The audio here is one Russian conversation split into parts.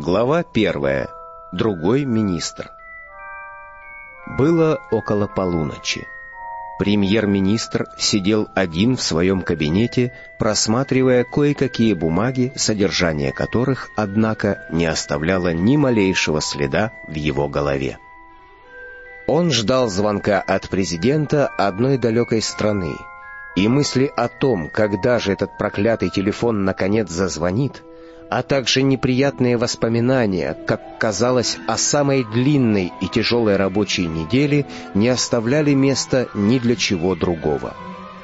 Глава 1. Другой министр. Было около полуночи. Премьер-министр сидел один в своем кабинете, просматривая кое-какие бумаги, содержание которых, однако, не оставляло ни малейшего следа в его голове. Он ждал звонка от президента одной далекой страны, и мысли о том, когда же этот проклятый телефон наконец зазвонит, а также неприятные воспоминания, как казалось, о самой длинной и тяжелой рабочей неделе, не оставляли места ни для чего другого.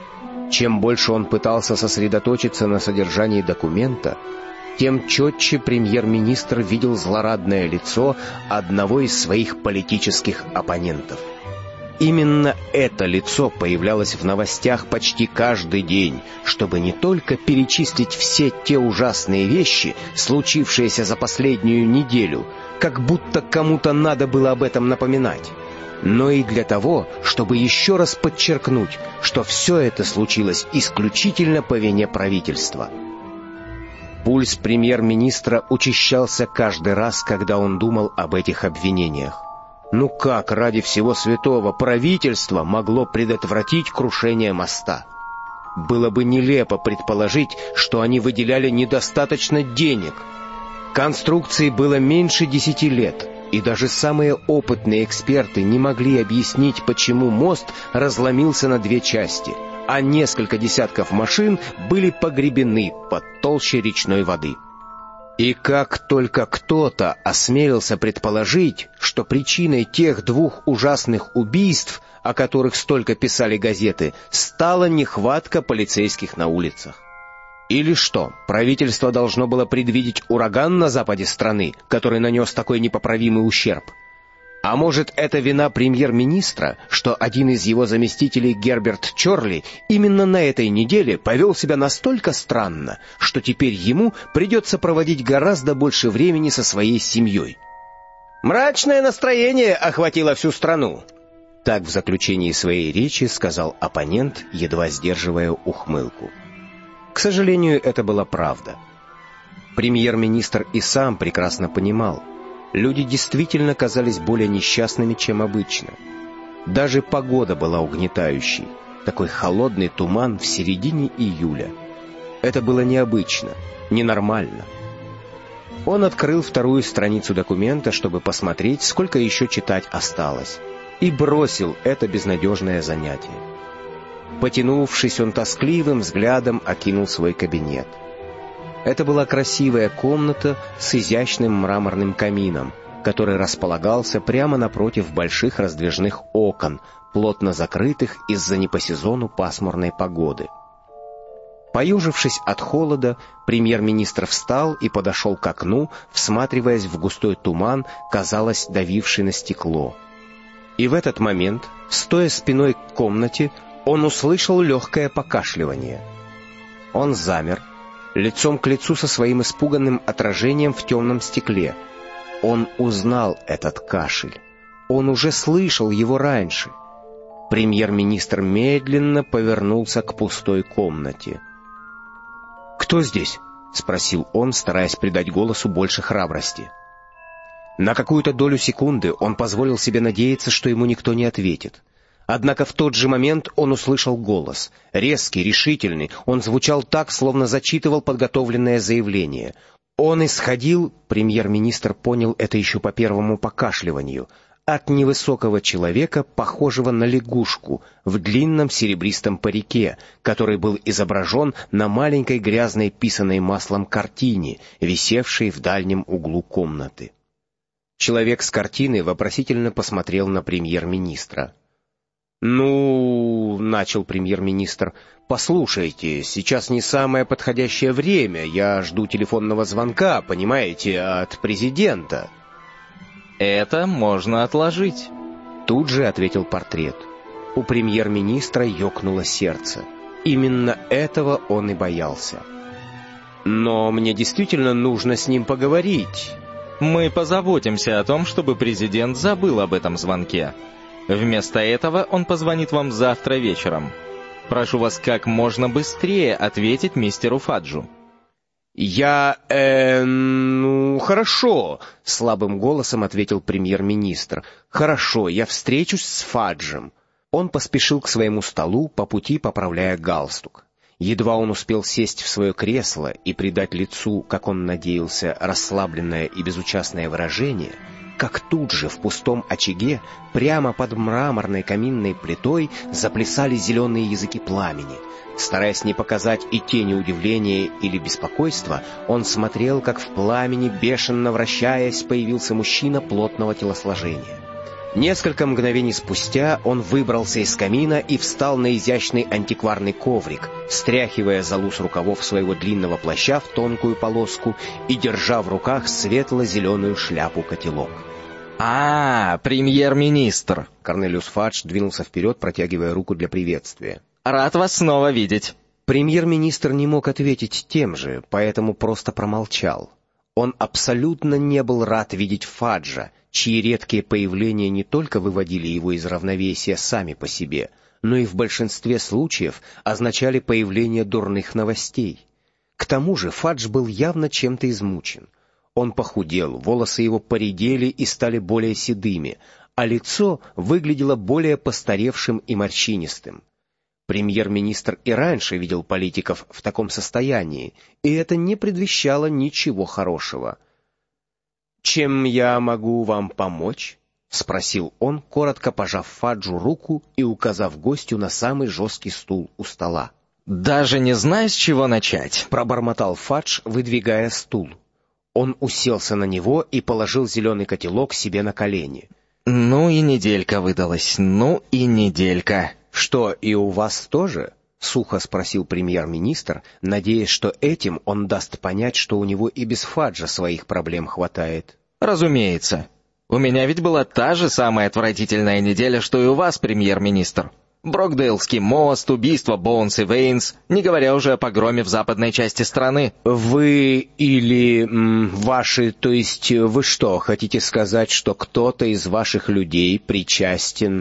Чем больше он пытался сосредоточиться на содержании документа, тем четче премьер-министр видел злорадное лицо одного из своих политических оппонентов. Именно это лицо появлялось в новостях почти каждый день, чтобы не только перечислить все те ужасные вещи, случившиеся за последнюю неделю, как будто кому-то надо было об этом напоминать, но и для того, чтобы еще раз подчеркнуть, что все это случилось исключительно по вине правительства. Пульс премьер-министра учащался каждый раз, когда он думал об этих обвинениях. Ну как ради всего святого правительство могло предотвратить крушение моста? Было бы нелепо предположить, что они выделяли недостаточно денег. Конструкции было меньше 10 лет, и даже самые опытные эксперты не могли объяснить, почему мост разломился на две части, а несколько десятков машин были погребены под толщей речной воды. И как только кто-то осмелился предположить, что причиной тех двух ужасных убийств, о которых столько писали газеты, стала нехватка полицейских на улицах. Или что, правительство должно было предвидеть ураган на западе страны, который нанес такой непоправимый ущерб? А может, это вина премьер-министра, что один из его заместителей, Герберт Чорли, именно на этой неделе повел себя настолько странно, что теперь ему придется проводить гораздо больше времени со своей семьей? «Мрачное настроение охватило всю страну», — так в заключении своей речи сказал оппонент, едва сдерживая ухмылку. К сожалению, это была правда. Премьер-министр и сам прекрасно понимал, люди действительно казались более несчастными, чем обычно. Даже погода была угнетающей. Такой холодный туман в середине июля. Это было необычно, ненормально. Он открыл вторую страницу документа, чтобы посмотреть, сколько еще читать осталось, и бросил это безнадежное занятие. Потянувшись, он тоскливым взглядом окинул свой кабинет. Это была красивая комната с изящным мраморным камином, который располагался прямо напротив больших раздвижных окон, плотно закрытых из-за не по сезону пасмурной погоды. Поюжившись от холода, премьер-министр встал и подошел к окну, всматриваясь в густой туман, казалось, давивший на стекло. И в этот момент, стоя спиной к комнате, он услышал легкое покашливание. Он замер, лицом к лицу со своим испуганным отражением в темном стекле. Он узнал этот кашель. Он уже слышал его раньше. Премьер-министр медленно повернулся к пустой комнате. «Кто здесь?» — спросил он, стараясь придать голосу больше храбрости. На какую-то долю секунды он позволил себе надеяться, что ему никто не ответит. Однако в тот же момент он услышал голос. Резкий, решительный, он звучал так, словно зачитывал подготовленное заявление. Он исходил, премьер-министр понял это еще по первому покашливанию, от невысокого человека, похожего на лягушку, в длинном серебристом парике, который был изображен на маленькой грязной писаной маслом картине, висевшей в дальнем углу комнаты. Человек с картины вопросительно посмотрел на премьер-министра. «Ну, — начал премьер-министр, — послушайте, сейчас не самое подходящее время, я жду телефонного звонка, понимаете, от президента». «Это можно отложить», — тут же ответил портрет. У премьер-министра ёкнуло сердце. Именно этого он и боялся. «Но мне действительно нужно с ним поговорить». «Мы позаботимся о том, чтобы президент забыл об этом звонке. Вместо этого он позвонит вам завтра вечером. Прошу вас как можно быстрее ответить мистеру Фаджу». Хорошо», — слабым голосом ответил премьер-министр. «Хорошо, я встречусь с Фаджем». Он поспешил к своему столу, по пути поправляя галстук. Едва он успел сесть в свое кресло и придать лицу, как он надеялся, расслабленное и безучастное выражение, как тут же в пустом очаге, прямо под мраморной каминной плитой, заплясали зеленые языки пламени. Стараясь не показать и тени удивления или беспокойства, он смотрел, как в пламени, бешено вращаясь, появился мужчина плотного телосложения. Несколько мгновений спустя он выбрался из камина и встал на изящный антикварный коврик, стряхивая золу с рукавов своего длинного плаща в тонкую полоску и держа в руках светло-зеленую шляпу-котелок. Премьер-министр!» Корнелиус Фадж двинулся вперед, протягивая руку для приветствия. «Рад вас снова видеть». Премьер-министр не мог ответить тем же, поэтому просто промолчал. Он абсолютно не был рад видеть Фаджа, чьи редкие появления не только выводили его из равновесия сами по себе, но и в большинстве случаев означали появление дурных новостей. К тому же Фадж был явно чем-то измучен. Он похудел, волосы его поредели и стали более седыми, а лицо выглядело более постаревшим и морщинистым. Премьер-министр и раньше видел политиков в таком состоянии, и это не предвещало ничего хорошего. «Чем я могу вам помочь?» — спросил он, коротко пожав Фаджу руку и указав гостю на самый жесткий стул у стола. «Даже не знаю, с чего начать», — пробормотал Фадж, выдвигая стул. Он уселся на него и положил зеленый котелок себе на колени. «Ну и неделька выдалась, ну и неделька». «Что, и у вас тоже?» — сухо спросил премьер-министр, надеясь, что этим он даст понять, что у него и без Фаджа своих проблем хватает. «Разумеется. У меня ведь была та же самая отвратительная неделя, что и у вас, премьер-министр. Брокдейлский мост, убийство Боунс и Вейнс, не говоря уже о погроме в западной части страны». «Вы или ваши, то есть вы что, хотите сказать, что кто-то из ваших людей причастен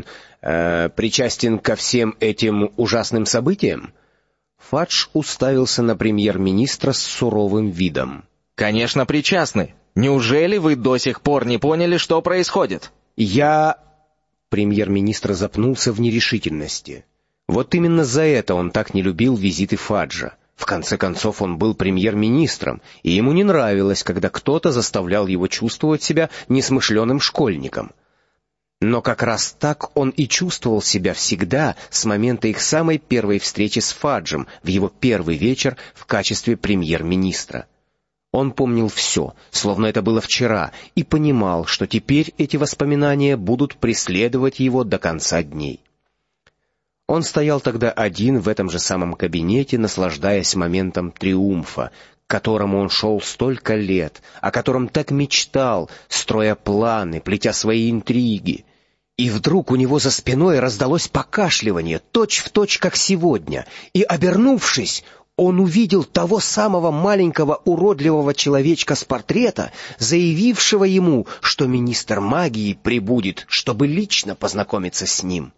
ко всем этим ужасным событиям?» Фадж уставился на премьер-министра с суровым видом. «Конечно, причастны. Неужели вы до сих пор не поняли, что происходит?» Премьер-министр запнулся в нерешительности. Вот именно за это он так не любил визиты Фаджа. В конце концов, он был премьер-министром, и ему не нравилось, когда кто-то заставлял его чувствовать себя несмышленым школьником. Но как раз так он и чувствовал себя всегда с момента их самой первой встречи с Фаджем в его первый вечер в качестве премьер-министра. Он помнил все, словно это было вчера, и понимал, что теперь эти воспоминания будут преследовать его до конца дней. Он стоял тогда один в этом же самом кабинете, наслаждаясь моментом триумфа, к которому он шел столько лет, о котором так мечтал, строя планы, плетя свои интриги. И вдруг у него за спиной раздалось покашливание, точь-в-точь, как сегодня, и, обернувшись, он увидел того самого маленького уродливого человечка с портрета, заявившего ему, что министр магии прибудет, чтобы лично познакомиться с ним.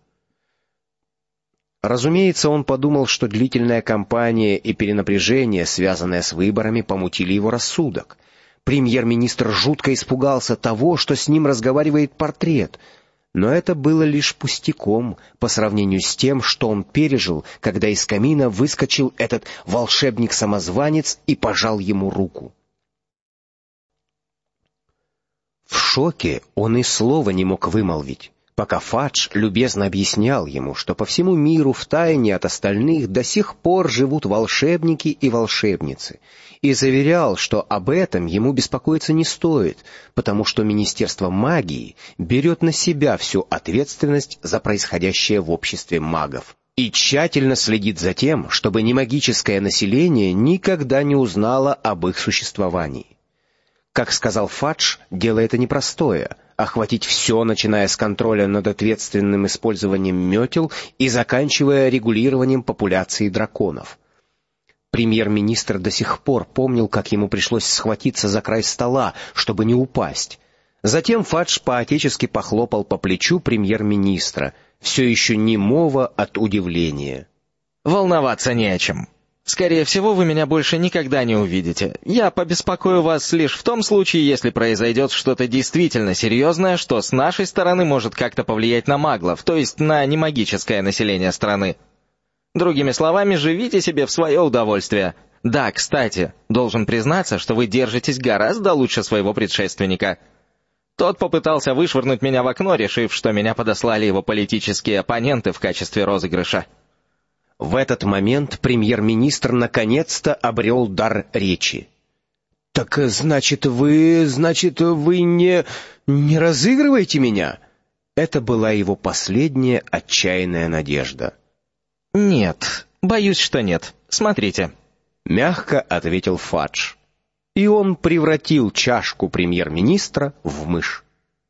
Разумеется, он подумал, что длительная кампания и перенапряжение, связанное с выборами, помутили его рассудок. Премьер-министр жутко испугался того, что с ним разговаривает портрет, но это было лишь пустяком по сравнению с тем, что он пережил, когда из камина выскочил этот волшебник-самозванец и пожал ему руку. В шоке он и слова не мог вымолвить, пока Фадж любезно объяснял ему, что по всему миру втайне от остальных до сих пор живут волшебники и волшебницы, и заверял, что об этом ему беспокоиться не стоит, потому что Министерство магии берет на себя всю ответственность за происходящее в обществе магов и тщательно следит за тем, чтобы немагическое население никогда не узнало об их существовании. Как сказал Фадж, дело это непростое — охватить все, начиная с контроля над ответственным использованием метел и заканчивая регулированием популяции драконов. Премьер-министр до сих пор помнил, как ему пришлось схватиться за край стола, чтобы не упасть. Затем Фадж по-отечески похлопал по плечу премьер-министра, все еще немого от удивления. «Волноваться не о чем. Скорее всего, вы меня больше никогда не увидите. Я побеспокою вас лишь в том случае, если произойдет что-то действительно серьезное, что с нашей стороны может как-то повлиять на маглов, то есть на немагическое население страны. Другими словами, живите себе в свое удовольствие. Да, кстати, должен признаться, что вы держитесь гораздо лучше своего предшественника. Тот попытался вышвырнуть меня в окно, решив, что меня подослали его политические оппоненты в качестве розыгрыша. В этот момент премьер-министр наконец-то обрел дар речи. «Так, значит, вы не разыгрываете меня?» Это была его последняя отчаянная надежда. «Нет, боюсь, что нет. Смотрите». Мягко ответил Фадж. И он превратил чашку премьер-министра в мышь.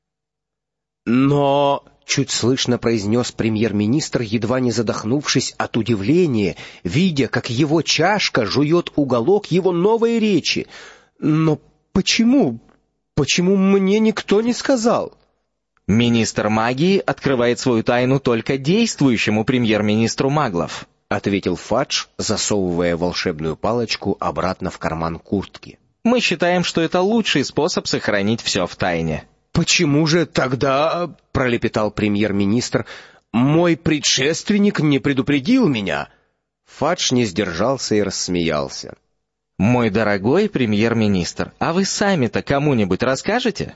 «Но...» — чуть слышно произнес премьер-министр, едва не задохнувшись от удивления, видя, как его чашка жует уголок его новой речи. «Но почему? Почему мне никто не сказал?» «Министр магии открывает свою тайну только действующему премьер-министру маглов», — ответил Фадж, засовывая волшебную палочку обратно в карман куртки. «Мы считаем, что это лучший способ сохранить все в тайне». «Почему же тогда, — пролепетал премьер-министр, — мой предшественник не предупредил меня?» Фадж не сдержался и рассмеялся. «Мой дорогой премьер-министр, а вы сами-то кому-нибудь расскажете?»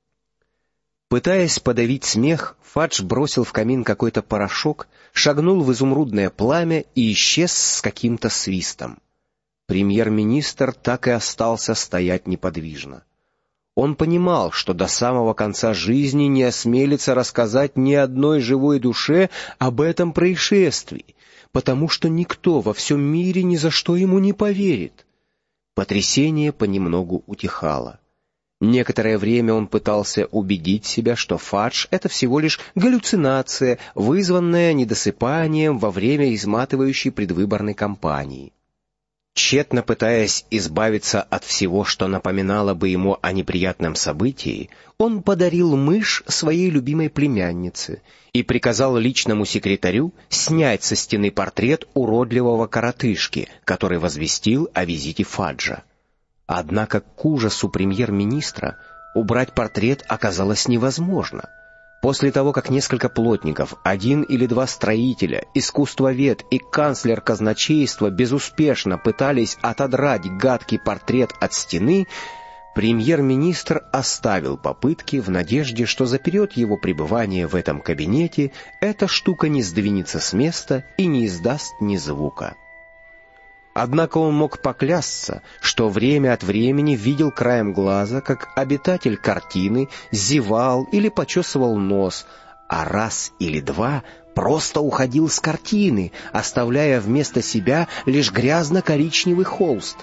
Пытаясь подавить смех, Фадж бросил в камин какой-то порошок, шагнул в изумрудное пламя и исчез с каким-то свистом. Премьер-министр так и остался стоять неподвижно. Он понимал, что до самого конца жизни не осмелится рассказать ни одной живой душе об этом происшествии, потому что никто во всем мире ни за что ему не поверит. Потрясение понемногу утихало. Некоторое время он пытался убедить себя, что Фадж — это всего лишь галлюцинация, вызванная недосыпанием во время изматывающей предвыборной кампании. Тщетно пытаясь избавиться от всего, что напоминало бы ему о неприятном событии, он подарил мышь своей любимой племяннице и приказал личному секретарю снять со стены портрет уродливого коротышки, который возвестил о визите Фаджа. Однако к ужасу премьер-министра убрать портрет оказалось невозможно. После того, как несколько плотников, 1 или 2 строителя, искусствовед и канцлер казначейства безуспешно пытались отодрать гадкий портрет от стены, премьер-министр оставил попытки в надежде, что за период его пребывания в этом кабинете эта штука не сдвинется с места и не издаст ни звука. Однако он мог поклясться, что время от времени видел краем глаза, как обитатель картины зевал или почесывал нос, а раз или два просто уходил с картины, оставляя вместо себя лишь грязно-коричневый холст.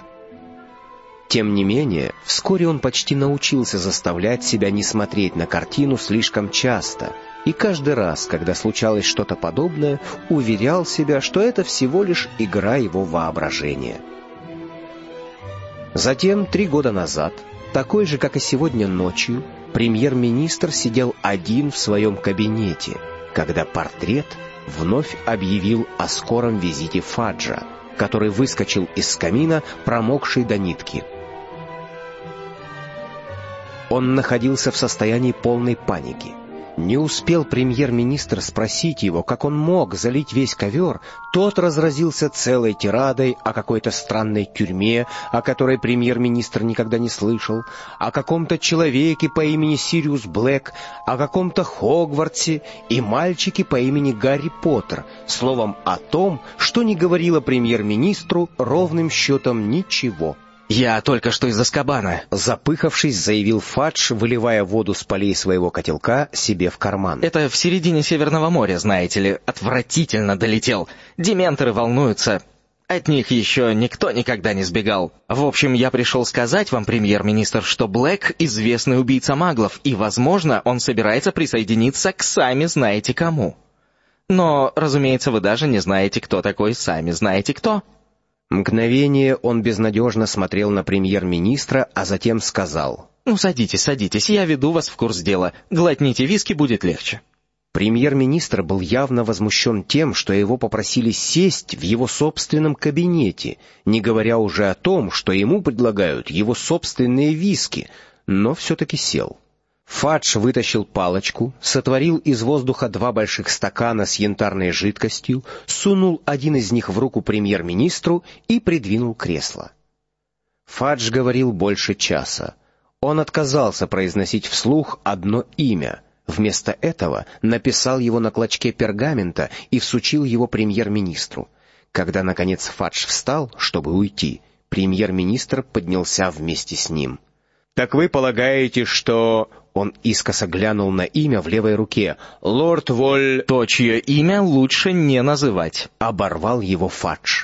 Тем не менее, вскоре он почти научился заставлять себя не смотреть на картину слишком часто, и каждый раз, когда случалось что-то подобное, уверял себя, что это всего лишь игра его воображения. Затем, 3 года назад, такой же, как и сегодня ночью, премьер-министр сидел один в своем кабинете, когда портрет вновь объявил о скором визите Фаджа, который выскочил из камина, промокший до нитки. Он находился в состоянии полной паники. Не успел премьер-министр спросить его, как он мог залить весь ковер, тот разразился целой тирадой о какой-то странной тюрьме, о которой премьер-министр никогда не слышал, о каком-то человеке по имени Сириус Блэк, о каком-то Хогвартсе и мальчике по имени Гарри Поттер, словом, о том, что не говорило премьер-министру ровным счетом ничего. «Я только что из Азкабана», — запыхавшись, заявил Фадж, выливая воду с полей своего котелка себе в карман. «Это в середине Северного моря, знаете ли, отвратительно долетел. Дементоры волнуются. От них еще никто никогда не сбегал. В общем, я пришел сказать вам, премьер-министр, что Блэк — известный убийца маглов, и, возможно, он собирается присоединиться к сами знаете кому. Но, разумеется, вы даже не знаете, кто такой сами знаете кто». Мгновение он безнадежно смотрел на премьер-министра, а затем сказал: «Ну, садитесь, я веду вас в курс дела. Глотните виски, будет легче». Премьер-министр был явно возмущен тем, что его попросили сесть в его собственном кабинете, не говоря уже о том, что ему предлагают его собственные виски, но все-таки сел. Фадж вытащил палочку, сотворил из воздуха 2 больших стакана с янтарной жидкостью, сунул один из них в руку премьер-министру и придвинул кресло. Фадж говорил больше часа. Он отказался произносить вслух одно имя. Вместо этого написал его на клочке пергамента и всучил его премьер-министру. Когда, наконец, Фадж встал, чтобы уйти, премьер-министр поднялся вместе с ним. «Так вы полагаете, что...» Он искоса глянул на имя в левой руке. «Лорд Воль...» «То, чье имя лучше не называть», — оборвал его Фадж.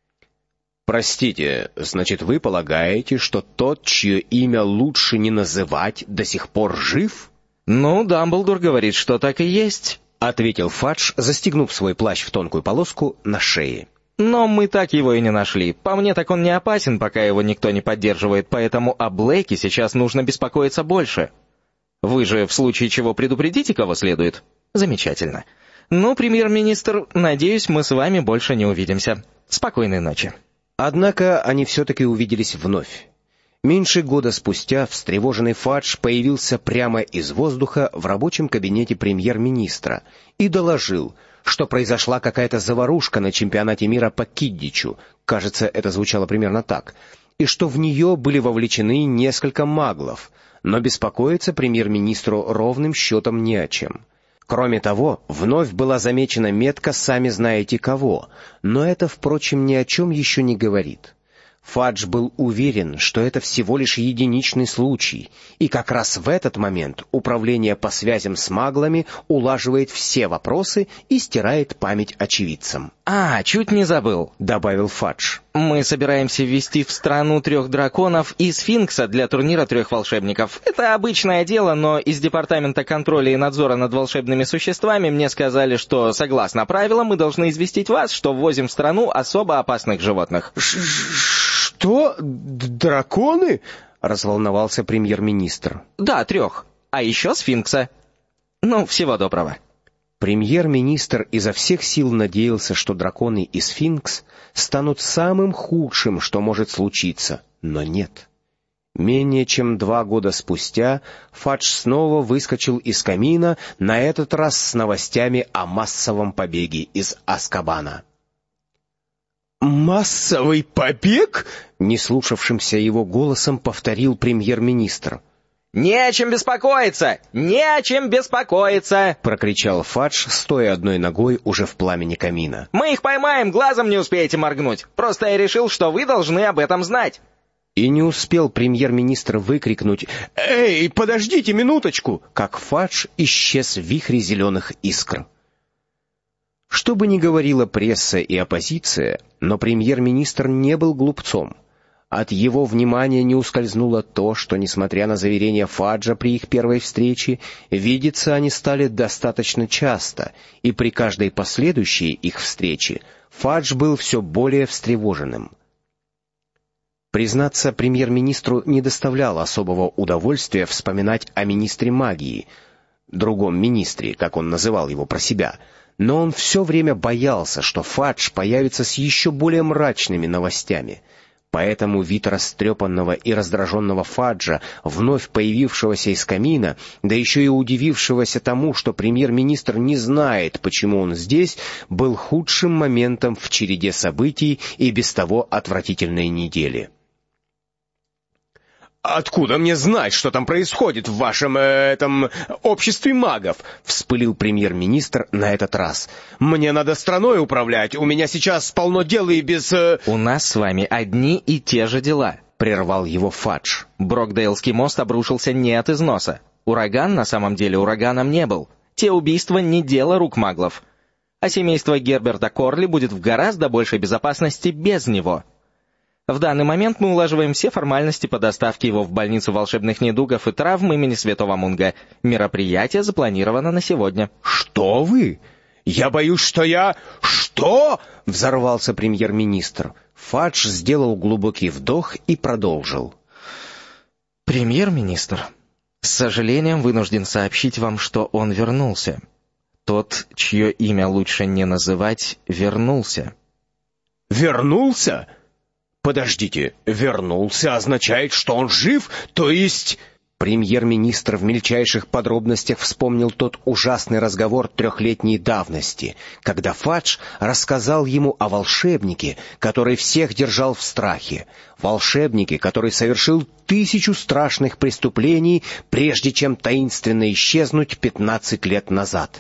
«Простите, значит, вы полагаете, что тот, чье имя лучше не называть, до сих пор жив?» «Ну, Дамблдор говорит, что так и есть», — ответил Фадж, застегнув свой плащ в тонкую полоску на шее. «Но мы так его и не нашли. По мне, так он не опасен, пока его никто не поддерживает, поэтому о Блэке сейчас нужно беспокоиться больше. Вы же в случае чего предупредите, кого следует? Замечательно. Ну, премьер-министр, надеюсь, мы с вами больше не увидимся. Спокойной ночи». Однако они все-таки увиделись вновь. Меньше года спустя встревоженный Фадж появился прямо из воздуха в рабочем кабинете премьер-министра и доложил, что произошла какая-то заварушка на чемпионате мира по киддичу, кажется, это звучало примерно так, и что в нее были вовлечены несколько маглов, но беспокоиться премьер-министру ровным счетом не о чем. Кроме того, вновь была замечена метка «сами знаете кого», но это, впрочем, ни о чем еще не говорит. Фадж был уверен, что это всего лишь единичный случай, и как раз в этот момент управление по связям с маглами улаживает все вопросы и стирает память очевидцам. «Чуть не забыл», — добавил Фадж. «Мы собираемся ввести в страну 3 драконов и сфинкса для турнира 3 волшебников. Это обычное дело, но из Департамента контроля и надзора над волшебными существами мне сказали, что, согласно правилам, мы должны известить вас, что ввозим в страну особо опасных животных». «Что? Драконы?» — разволновался премьер-министр. «Да, 3. А еще сфинкса. Ну, всего доброго». Премьер-министр изо всех сил надеялся, что драконы и сфинкс станут самым худшим, что может случиться, но нет. Менее чем 2 года спустя Фадж снова выскочил из камина, на этот раз с новостями о массовом побеге из Азкабана. «Массовый побег?» — не слушавшимся его голосом повторил премьер-министр. «Не о чем беспокоиться! Не о чем беспокоиться!» — прокричал Фадж, стоя одной ногой уже в пламени камина. «Мы их поймаем, глазом не успеете моргнуть. Просто я решил, что вы должны об этом знать». И не успел премьер-министр выкрикнуть «Эй, подождите минуточку!», как Фадж исчез в вихре зеленых искр. Что бы ни говорила пресса и оппозиция, но премьер-министр не был глупцом. От его внимания не ускользнуло то, что, несмотря на заверения Фаджа при их первой встрече, видеться они стали достаточно часто, и при каждой последующей их встрече Фадж был все более встревоженным. Признаться, премьер-министру не доставляло особого удовольствия вспоминать о министре магии, другом министре, как он называл его про себя, но он все время боялся, что Фадж появится с еще более мрачными новостями. Поэтому вид растрепанного и раздраженного Фаджа, вновь появившегося из камина, да еще и удивившегося тому, что премьер-министр не знает, почему он здесь, был худшим моментом в череде событий и без того отвратительной недели. «Откуда мне знать, что там происходит в вашем, обществе магов?» — вспылил премьер-министр на этот раз. «Мне надо страной управлять, у меня сейчас полно дел и без...» «У нас с вами одни и те же дела», — прервал его Фадж. «Брокдейлский мост обрушился не от износа. Ураган на самом деле ураганом не был. Те убийства не дело рук маглов. А семейство Герберта Корли будет в гораздо большей безопасности без него. В данный момент мы улаживаем все формальности по доставке его в больницу волшебных недугов и травм имени Святого Мунга. Мероприятие запланировано на сегодня». «Что вы? Я боюсь, что я...» «Что?» — взорвался премьер-министр. Фадж сделал глубокий вдох и продолжил. «Премьер-министр, с сожалением вынужден сообщить вам, что он вернулся. Тот, чье имя лучше не называть, вернулся. Вернулся? Подождите, вернулся означает, что он жив, то есть... Премьер-министр в мельчайших подробностях вспомнил тот ужасный разговор 3-летней давности, когда Фадж рассказал ему о волшебнике, который всех держал в страхе, волшебнике, который совершил 1000 страшных преступлений, прежде чем таинственно исчезнуть 15 лет назад.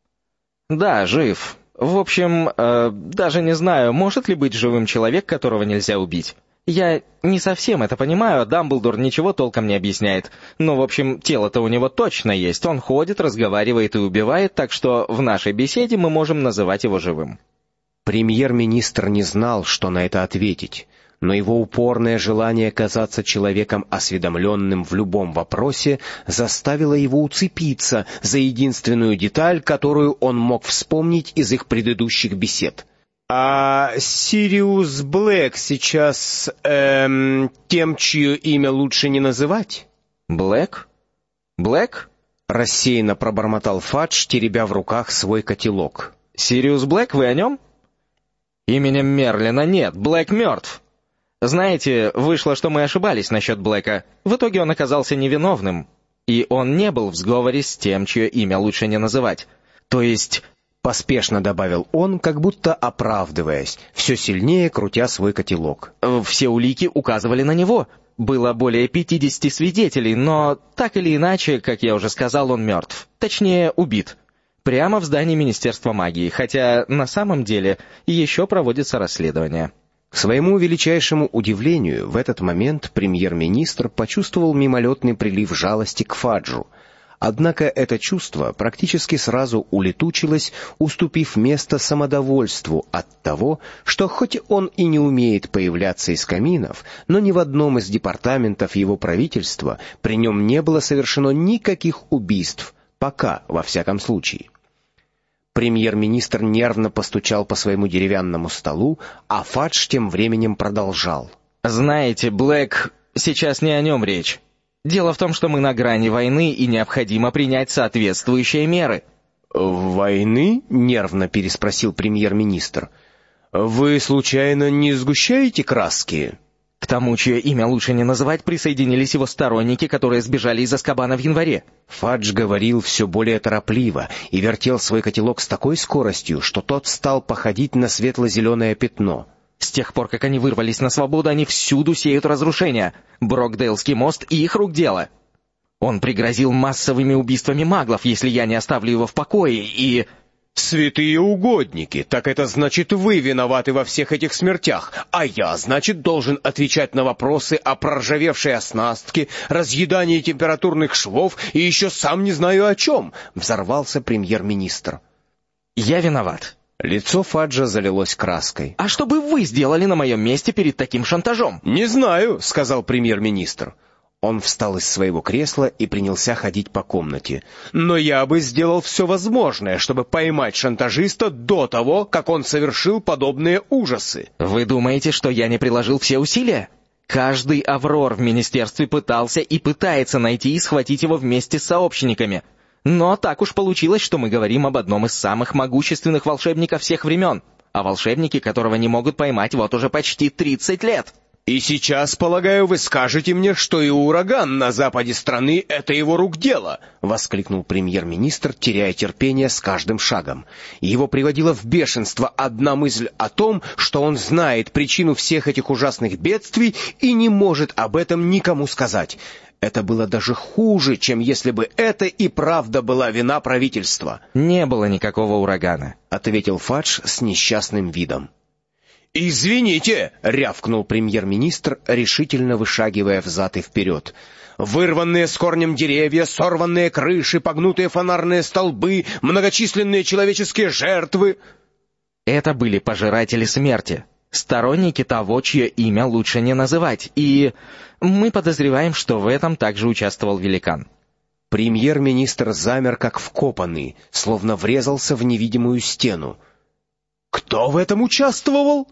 Да, жив. В общем, даже не знаю, может ли быть живым человек, которого нельзя убить. Я не совсем это понимаю, а Дамблдор ничего толком не объясняет. Но, в общем, тело-то у него точно есть. Он ходит, разговаривает и убивает, так что в нашей беседе мы можем называть его живым. Премьер-министр не знал, что на это ответить, но его упорное желание казаться человеком осведомленным в любом вопросе заставило его уцепиться за единственную деталь, которую он мог вспомнить из их предыдущих бесед. «А Сириус Блэк сейчас, тем, чье имя лучше не называть?» «Блэк? Блэк?» — рассеянно пробормотал Фадж, теребя в руках свой котелок. «Сириус Блэк, вы о нем?» «Именем Мерлина нет, Блэк мертв. Знаете, вышло, что мы ошибались насчет Блэка. В итоге он оказался невиновным. И он не был в сговоре с тем, чье имя лучше не называть. То есть...» Поспешно добавил он, как будто оправдываясь, все сильнее крутя свой котелок. «Все улики указывали на него. Было более 50 свидетелей, но так или иначе, как я уже сказал, он мертв. Точнее, убит. Прямо в здании Министерства магии, хотя на самом деле еще проводится расследование». К своему величайшему удивлению, в этот момент премьер-министр почувствовал мимолетный прилив жалости к Фаджу. Однако это чувство практически сразу улетучилось, уступив место самодовольству от того, что хоть он и не умеет появляться из каминов, но ни в одном из департаментов его правительства при нем не было совершено никаких убийств, пока, во всяком случае. Премьер-министр нервно постучал по своему деревянному столу, а Фадж тем временем продолжал. «Знаете, Блэк, сейчас не о нем речь. Дело в том, что мы на грани войны, и необходимо принять соответствующие меры». «Войны?» — нервно переспросил премьер-министр. «Вы, случайно, не сгущаете краски?» К тому, чье имя лучше не называть, присоединились его сторонники, которые сбежали из Азкабана в январе. Фадж говорил все более торопливо и вертел свой котелок с такой скоростью, что тот стал походить на светло-зеленое пятно. С тех пор, как они вырвались на свободу, они всюду сеют разрушения. Брокдейлский мост и их рук дело. Он пригрозил массовыми убийствами маглов, если я не оставлю его в покое, и... «Святые угодники, так это значит, вы виноваты во всех этих смертях, а я, значит, должен отвечать на вопросы о проржавевшей оснастке, разъедании температурных швов и еще сам не знаю о чем», — взорвался премьер-министр. «Я виноват». Лицо Фаджа залилось краской. «А что бы вы сделали на моем месте перед таким шантажом?» «Не знаю», — сказал премьер-министр. Он встал из своего кресла и принялся ходить по комнате. «Но я бы сделал все возможное, чтобы поймать шантажиста до того, как он совершил подобные ужасы». «Вы думаете, что я не приложил все усилия? Каждый Аврор в министерстве пытался и пытается найти и схватить его вместе с сообщниками. Но так уж получилось, что мы говорим об одном из самых могущественных волшебников всех времен, о волшебнике, которого не могут поймать вот уже почти 30 лет». «И сейчас, полагаю, вы скажете мне, что и ураган на западе страны — это его рук дело!» — воскликнул премьер-министр, теряя терпение с каждым шагом. Его приводила в бешенство одна мысль о том, что он знает причину всех этих ужасных бедствий и не может об этом никому сказать. Это было даже хуже, чем если бы это и правда была вина правительства. «Не было никакого урагана», — ответил Фадж с несчастным видом. «Извините!» — рявкнул премьер-министр, решительно вышагивая взад и вперед. «Вырванные с корнем деревья, сорванные крыши, погнутые фонарные столбы, многочисленные человеческие жертвы...» Это были пожиратели смерти, сторонники того, чье имя лучше не называть, и мы подозреваем, что в этом также участвовал великан». Премьер-министр замер как вкопанный, словно врезался в невидимую стену. «Кто в этом участвовал?»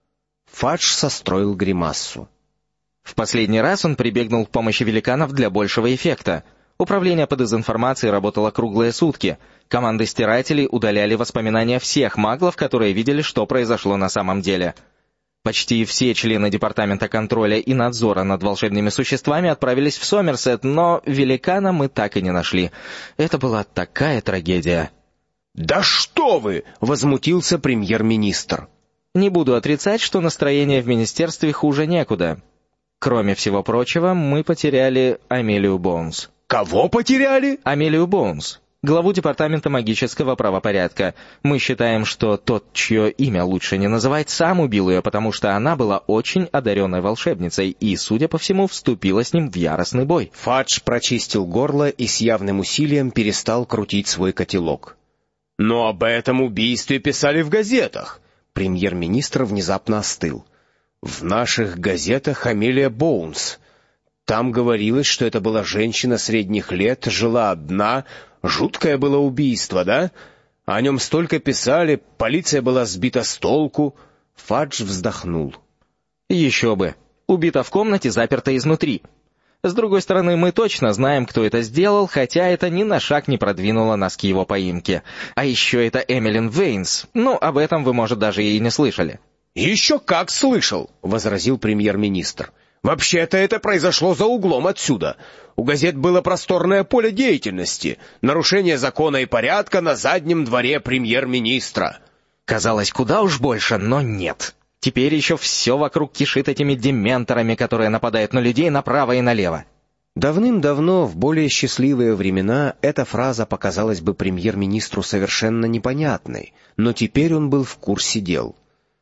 Фадж состроил гримассу. В последний раз он прибегнул к помощи великанов для большего эффекта. Управление по дезинформации работало круглые сутки. Команды стирателей удаляли воспоминания всех маглов, которые видели, что произошло на самом деле. Почти все члены Департамента контроля и надзора над волшебными существами отправились в Сомерсет, но великана мы так и не нашли. Это была такая трагедия. «Да что вы!» — возмутился премьер-министр. Не буду отрицать, что настроение в министерстве хуже некуда. Кроме всего прочего, мы потеряли Амелию Боунс. «Кого потеряли?» Амелию Боунс, главу Департамента магического правопорядка. Мы считаем, что тот, чье имя лучше не называть, сам убил ее, потому что она была очень одаренной волшебницей и, судя по всему, вступила с ним в яростный бой. Фадж прочистил горло и с явным усилием перестал крутить свой котелок. «Но об этом убийстве писали в газетах!» Премьер-министр внезапно остыл. «В наших газетах Амелия Боунс. Там говорилось, что это была женщина средних лет, жила одна. Жуткое было убийство, да? О нем столько писали, полиция была сбита с толку». Фадж вздохнул. Еще бы. Убита в комнате, заперта изнутри. С другой стороны, мы точно знаем, кто это сделал, хотя это ни на шаг не продвинуло нас к его поимке. А еще это Эмилин Вейнс. Ну, об этом вы, может, даже и не слышали. «Еще как слышал», — возразил премьер-министр. «Вообще-то это произошло за углом отсюда. У газет было просторное поле деятельности. Нарушение закона и порядка на заднем дворе премьер-министра». Казалось, куда уж больше, но нет. Теперь еще все вокруг кишит этими дементорами, которые нападают на людей направо и налево. Давным-давно, в более счастливые времена, эта фраза показалась бы премьер-министру совершенно непонятной, но теперь он был в курсе дел.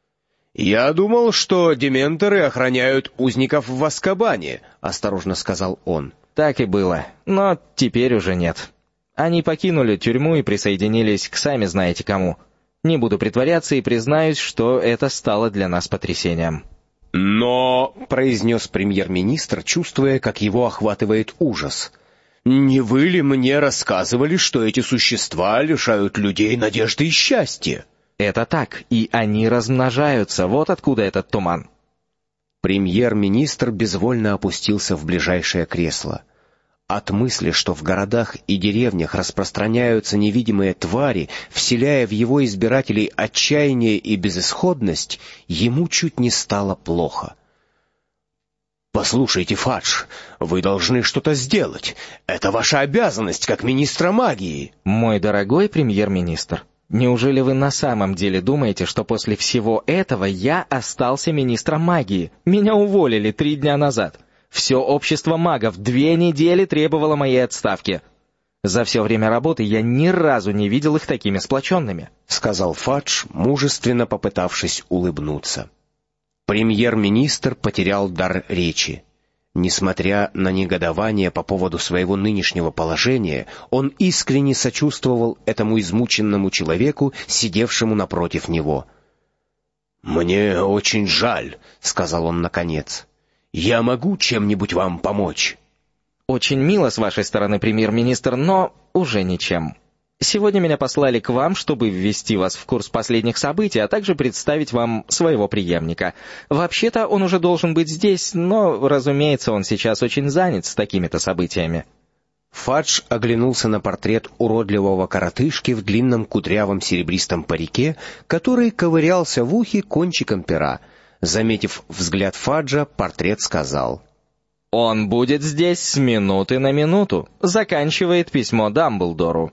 «Я думал, что дементоры охраняют узников в Азкабане», — осторожно сказал он. Так и было, но теперь уже нет. Они покинули тюрьму и присоединились к сами знаете кому. Не буду притворяться и признаюсь, что это стало для нас потрясением. «Но», — произнес премьер-министр, чувствуя, как его охватывает ужас, «не вы ли мне рассказывали, что эти существа лишают людей надежды и счастья?» Это так, и они размножаются, вот откуда этот туман. Премьер-министр безвольно опустился в ближайшее кресло. От мысли, что в городах и деревнях распространяются невидимые твари, вселяя в его избирателей отчаяние и безысходность, ему чуть не стало плохо. «Послушайте, Фадж, вы должны что-то сделать. Это ваша обязанность, как министра магии». Мой дорогой премьер-министр, неужели вы на самом деле думаете, что после всего этого я остался министром магии? Меня уволили 3 дня назад. Все общество магов 2 недели требовало моей отставки. За все время работы я ни разу не видел их такими сплоченными», — сказал Фадж, мужественно попытавшись улыбнуться. Премьер-министр потерял дар речи. Несмотря на негодование по поводу своего нынешнего положения, он искренне сочувствовал этому измученному человеку, сидевшему напротив него. «Мне очень жаль», — сказал он наконец. «Я могу чем-нибудь вам помочь?» «Очень мило с вашей стороны, премьер-министр, но уже ничем. Сегодня меня послали к вам, чтобы ввести вас в курс последних событий, а также представить вам своего преемника. Вообще-то он уже должен быть здесь, но, разумеется, он сейчас очень занят с такими-то событиями». Фадж оглянулся на портрет уродливого коротышки в длинном кудрявом серебристом парике, который ковырялся в ухе кончиком пера. Заметив взгляд Фаджа, портрет сказал: «Он будет здесь с минуты на минуту», заканчивает письмо Дамблдору.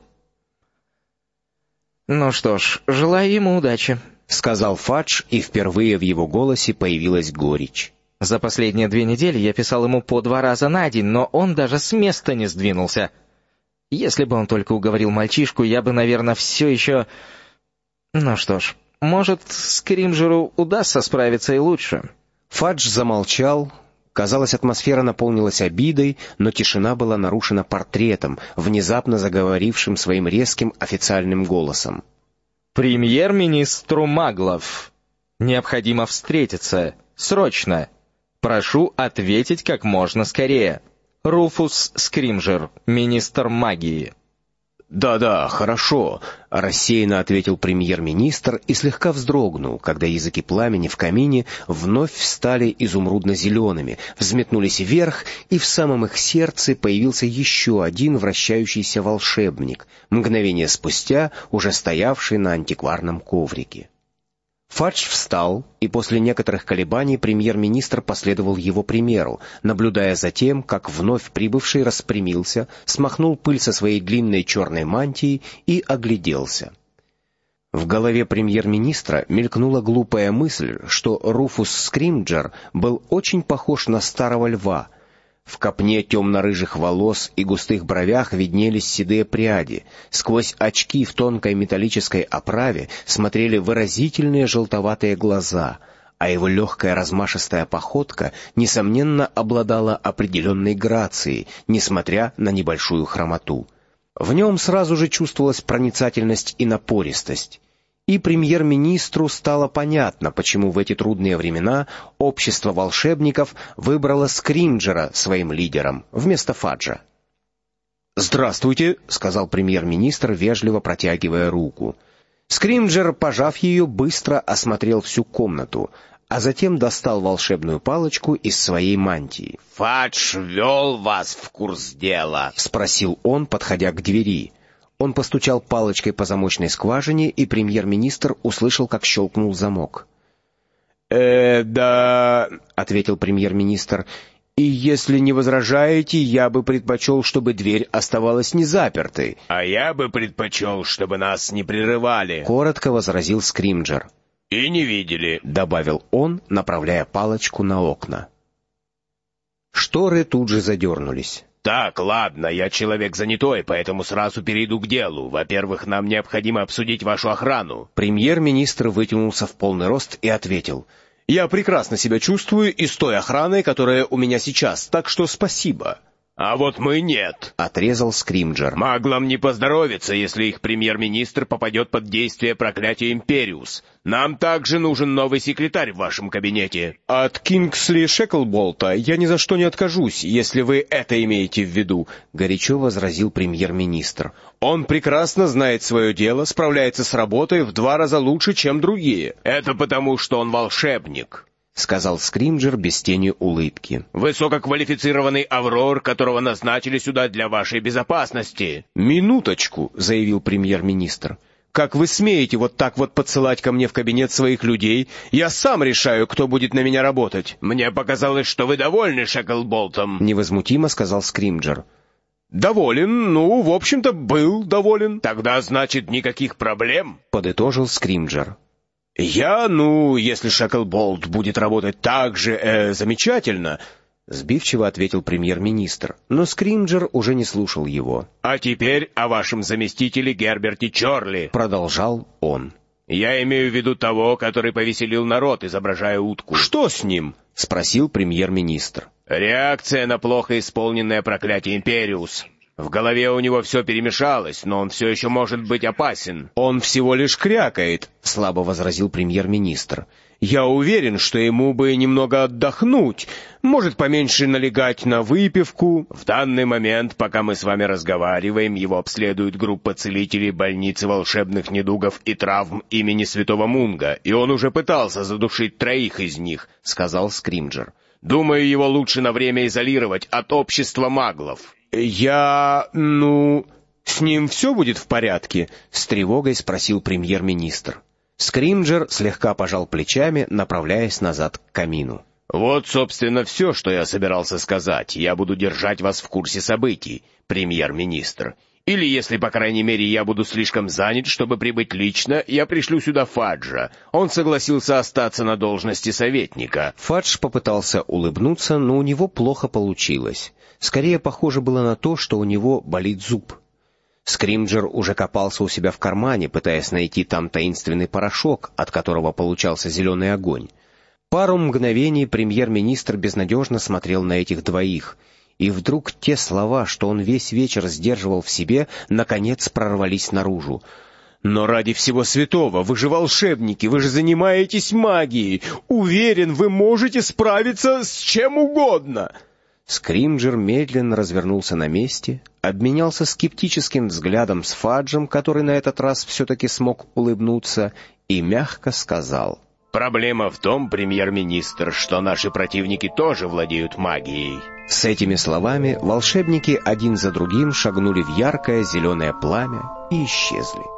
«Ну что ж, желаю ему удачи», — сказал Фадж, и впервые в его голосе появилась горечь. «За последние 2 недели я писал ему по 2 раза на день, но он даже с места не сдвинулся. Если бы он только уговорил мальчишку, я бы, наверное, все еще... Ну что ж, может, Скримджеру удастся справиться и лучше». Фадж замолчал. Казалось, атмосфера наполнилась обидой, но тишина была нарушена портретом, внезапно заговорившим своим резким официальным голосом. «Премьер-министру Маглов. Необходимо встретиться. Срочно. Прошу ответить как можно скорее. Руфус Скримджер, министр магии». «Да-да, хорошо», — рассеянно ответил премьер-министр и слегка вздрогнул, когда языки пламени в камине вновь стали изумрудно-зелеными, взметнулись вверх, и в самом их сердце появился еще один вращающийся волшебник, мгновение спустя уже стоявший на антикварном коврике. Фадж встал, и после некоторых колебаний премьер-министр последовал его примеру, наблюдая за тем, как вновь прибывший распрямился, смахнул пыль со своей длинной черной мантии и огляделся. В голове премьер-министра мелькнула глупая мысль, что Руфус Скримджер был очень похож на старого льва. В копне темно-рыжих волос и густых бровях виднелись седые пряди. Сквозь очки в тонкой металлической оправе смотрели выразительные желтоватые глаза, а его легкая размашистая походка, несомненно, обладала определенной грацией, несмотря на небольшую хромоту. В нем сразу же чувствовалась проницательность и напористость. И премьер-министру стало понятно, почему в эти трудные времена общество волшебников выбрало Скримджера своим лидером вместо Фаджа. «Здравствуйте», — сказал премьер-министр, вежливо протягивая руку. Скримджер, пожав ее, быстро осмотрел всю комнату, а затем достал волшебную палочку из своей мантии. «Фадж ввел вас в курс дела?» — спросил он, подходя к двери. Он постучал палочкой по замочной скважине, и премьер-министр услышал, как щелкнул замок. Да, — ответил премьер-министр, — и если не возражаете, я бы предпочел, чтобы дверь оставалась незапертой. — А я бы предпочел, чтобы нас не прерывали. — коротко возразил Скримджер. — И не видели, — добавил он, направляя палочку на окна. Шторы тут же задернулись. «Так, ладно, я человек занятой, поэтому сразу перейду к делу. Во-первых, нам необходимо обсудить вашу охрану». Премьер-министр вытянулся в полный рост и ответил: «Я прекрасно себя чувствую и с той охраной, которая у меня сейчас, так что спасибо». «А вот мы нет», — отрезал Скримджер. «Маглам не поздоровится, если их премьер-министр попадет под действие проклятия Империус. Нам также нужен новый секретарь в вашем кабинете». «От Кингсли Шеклболта я ни за что не откажусь, если вы это имеете в виду», — горячо возразил премьер-министр. «Он прекрасно знает свое дело, справляется с работой в 2 раза лучше, чем другие». «Это потому, что он волшебник», — сказал Скримджер без тени улыбки. «Высококвалифицированный Аврор, которого назначили сюда для вашей безопасности». «Минуточку», — заявил премьер-министр. «Как вы смеете вот так вот подсылать ко мне в кабинет своих людей? Я сам решаю, кто будет на меня работать». «Мне показалось, что вы довольны Шеклболтом», — невозмутимо сказал Скримджер. «Доволен, в общем-то, был доволен». «Тогда, значит, никаких проблем», — подытожил Скримджер. Если Шеклболт будет работать так же замечательно», — сбивчиво ответил премьер-министр, но Скримджер уже не слушал его. «А теперь о вашем заместителе Герберте Чорли», — продолжал он. «Я имею в виду того, который повеселил народ, изображая утку». «Что с ним?» — спросил премьер-министр. «Реакция на плохо исполненное проклятие Империус. В голове у него все перемешалось, но он все еще может быть опасен». «Он всего лишь крякает», — слабо возразил премьер-министр. «Я уверен, что ему бы немного отдохнуть, может, поменьше налегать на выпивку». «В данный момент, пока мы с вами разговариваем, его обследует группа целителей больницы волшебных недугов и травм имени Святого Мунга, и он уже пытался задушить 3 из них», — сказал Скримджер. «Думаю, его лучше на время изолировать от общества маглов». «С ним все будет в порядке?» — с тревогой спросил премьер-министр. Скримджер слегка пожал плечами, направляясь назад к камину. «Вот, собственно, все, что я собирался сказать. Я буду держать вас в курсе событий, премьер-министр. Или, если, по крайней мере, я буду слишком занят, чтобы прибыть лично, я пришлю сюда Фаджа. Он согласился остаться на должности советника». Фадж попытался улыбнуться, но у него плохо получилось. Скорее похоже было на то, что у него болит зуб. Скримджер уже копался у себя в кармане, пытаясь найти там таинственный порошок, от которого получался зеленый огонь. Пару мгновений премьер-министр безнадежно смотрел на этих двоих, и вдруг те слова, что он весь вечер сдерживал в себе, наконец прорвались наружу. «Но ради всего святого, вы же волшебники, вы же занимаетесь магией! Уверен, вы можете справиться с чем угодно!» Скримджер медленно развернулся на месте, обменялся скептическим взглядом с Фаджем, который на этот раз все-таки смог улыбнуться, и мягко сказал: «Проблема в том, премьер-министр, что наши противники тоже владеют магией». С этими словами волшебники один за другим шагнули в яркое зеленое пламя и исчезли.